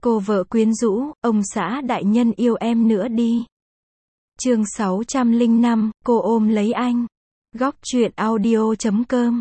Cô vợ quyến rũ, ông xã đại nhân yêu em nữa đi. Chương 605, cô ôm lấy anh. Góc truyện audio.com.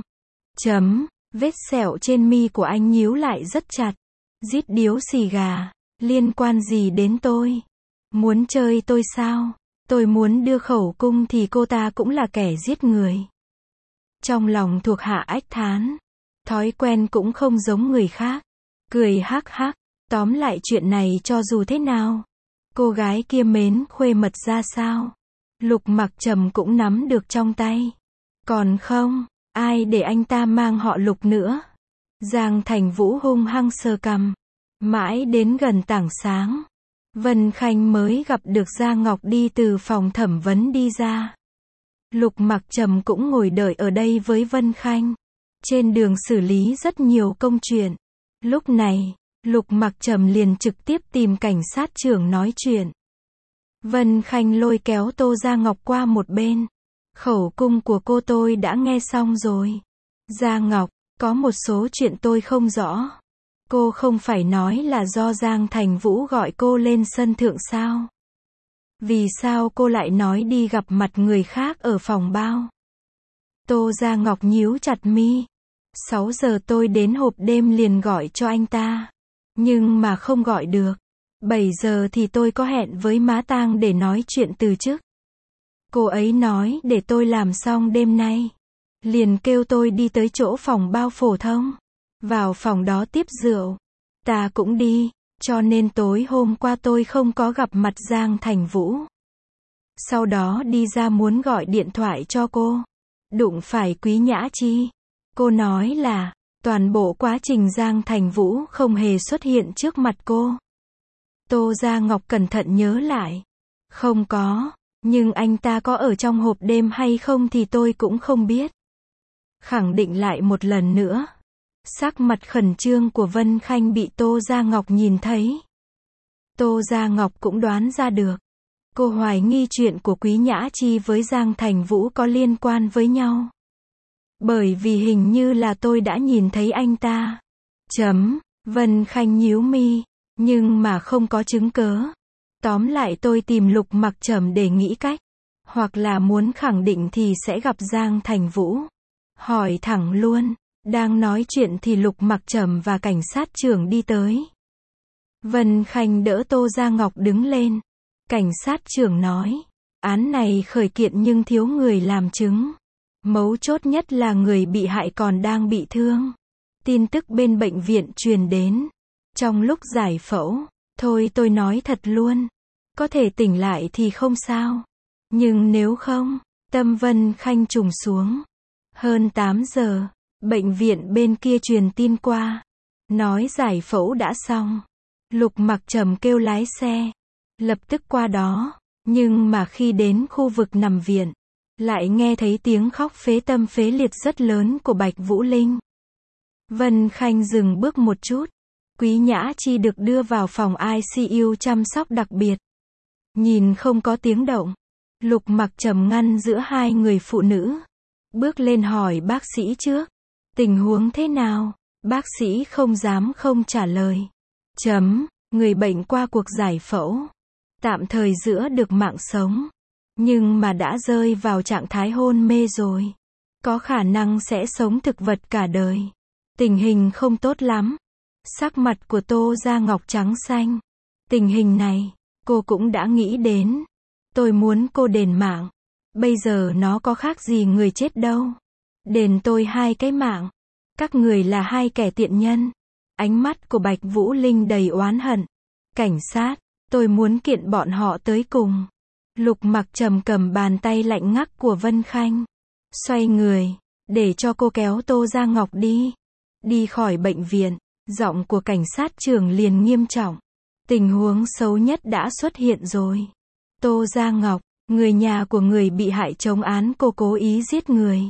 Vết sẹo trên mi của anh nhíu lại rất chặt. Rít điếu xì gà. Liên quan gì đến tôi? Muốn chơi tôi sao? Tôi muốn đưa khẩu cung thì cô ta cũng là kẻ giết người. Trong lòng thuộc hạ ách thán. Thói quen cũng không giống người khác. Cười hắc hắc. Tóm lại chuyện này cho dù thế nào, cô gái kia mến khuê mật ra sao, Lục Mặc Trầm cũng nắm được trong tay. Còn không, ai để anh ta mang họ Lục nữa. Giang Thành Vũ hung hăng sờ cằm. Mãi đến gần tảng sáng, Vân Khanh mới gặp được Gia Ngọc đi từ phòng thẩm vấn đi ra. Lục Mặc Trầm cũng ngồi đợi ở đây với Vân Khanh. Trên đường xử lý rất nhiều công chuyện. Lúc này, Lục Mặc Trầm liền trực tiếp tìm cảnh sát trưởng nói chuyện. Vân Khanh lôi kéo Tô Gia Ngọc qua một bên. Khẩu cung của cô tôi đã nghe xong rồi. Gia Ngọc, có một số chuyện tôi không rõ. Cô không phải nói là do Giang Thành Vũ gọi cô lên sân thượng sao? Vì sao cô lại nói đi gặp mặt người khác ở phòng bao? Tô Gia Ngọc nhíu chặt mi. 6 giờ tôi đến hộp đêm liền gọi cho anh ta. Nhưng mà không gọi được. 7 giờ thì tôi có hẹn với má Tang để nói chuyện từ chức. Cô ấy nói để tôi làm xong đêm nay. Liền kêu tôi đi tới chỗ phòng bao phổ thông. Vào phòng đó tiếp rượu. Ta cũng đi, cho nên tối hôm qua tôi không có gặp mặt Giang Thành Vũ. Sau đó đi ra muốn gọi điện thoại cho cô. Đụng phải Quý Nhã Chi. Cô nói là toàn bộ quá trình Giang Thành Vũ không hề xuất hiện trước mặt cô. Tô Gia Ngọc cẩn thận nhớ lại. Không có, nhưng anh ta có ở trong hộp đêm hay không thì tôi cũng không biết. Khẳng định lại một lần nữa. Sắc mặt khẩn trương của Vân Khanh bị Tô Gia Ngọc nhìn thấy. Tô Gia Ngọc cũng đoán ra được. Cô hoài nghi chuyện của Quý Nhã Chi với Giang Thành Vũ có liên quan với nhau. Bởi vì hình như là tôi đã nhìn thấy anh ta. Vân Khanh nhíu mi, nhưng mà không có chứng cớ. Tóm lại tôi tìm Lục Mặc Trầm để nghĩ cách. Hoặc là muốn khẳng định thì sẽ gặp Giang Thành Vũ. Hỏi thẳng luôn. Đang nói chuyện thì Lục Mặc Trầm và cảnh sát trưởng đi tới. Vân Khanh đỡ Tô Gia Ngọc đứng lên. Cảnh sát trưởng nói. Án này khởi kiện nhưng thiếu người làm chứng. Mấu chốt nhất là người bị hại còn đang bị thương. Tin tức bên bệnh viện truyền đến. Trong lúc giải phẫu, thôi tôi nói thật luôn. Có thể tỉnh lại thì không sao. Nhưng nếu không, tâm Vân Khanh trùng xuống. Hơn 8 giờ, bệnh viện bên kia truyền tin qua. Nói giải phẫu đã xong. Lục Mặc Trầm kêu lái xe. Lập tức qua đó. Nhưng mà khi đến khu vực nằm viện, lại nghe thấy tiếng khóc phế tâm phế liệt rất lớn của Bạch Vũ Linh. Vân Khanh dừng bước một chút. Quý Nhã Chi được đưa vào phòng ICU chăm sóc đặc biệt. Nhìn không có tiếng động. Lục Mặc Trầm ngăn giữa hai người phụ nữ. Bước lên hỏi bác sĩ trước. Tình huống thế nào? Bác sĩ không dám không trả lời. Người bệnh qua cuộc giải phẫu. Tạm thời giữ được mạng sống. Nhưng mà đã rơi vào trạng thái hôn mê rồi. Có khả năng sẽ sống thực vật cả đời. Tình hình không tốt lắm. Sắc mặt của Tô Gia Ngọc trắng xanh. Tình hình này, cô cũng đã nghĩ đến. Tôi muốn cô đền mạng. Bây giờ nó có khác gì người chết đâu. Đền tôi 2 cái mạng. Các người là 2 kẻ tiện nhân. Ánh mắt của Bạch Vũ Linh đầy oán hận. Cảnh sát, tôi muốn kiện bọn họ tới cùng. Lục Mặc Trầm cầm bàn tay lạnh ngắt của Vân Khanh. Xoay người, để cho cô kéo Tô Gia Ngọc đi. Đi khỏi bệnh viện, giọng của cảnh sát trưởng liền nghiêm trọng. Tình huống xấu nhất đã xuất hiện rồi. Tô Gia Ngọc, người nhà của người bị hại chống án cô cố ý giết người.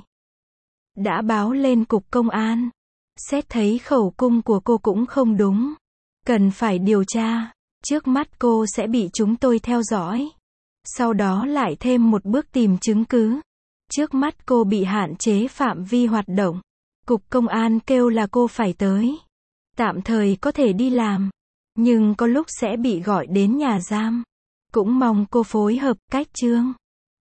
Đã báo lên cục công an. Xét thấy khẩu cung của cô cũng không đúng. Cần phải điều tra. Trước mắt cô sẽ bị chúng tôi theo dõi. Sau đó lại thêm một bước tìm chứng cứ. Trước mắt cô bị hạn chế phạm vi hoạt động. Cục công an kêu là cô phải tới. Tạm thời có thể đi làm. nhưng có lúc sẽ bị gọi đến nhà giam. Cũng mong cô phối hợp, cách chương.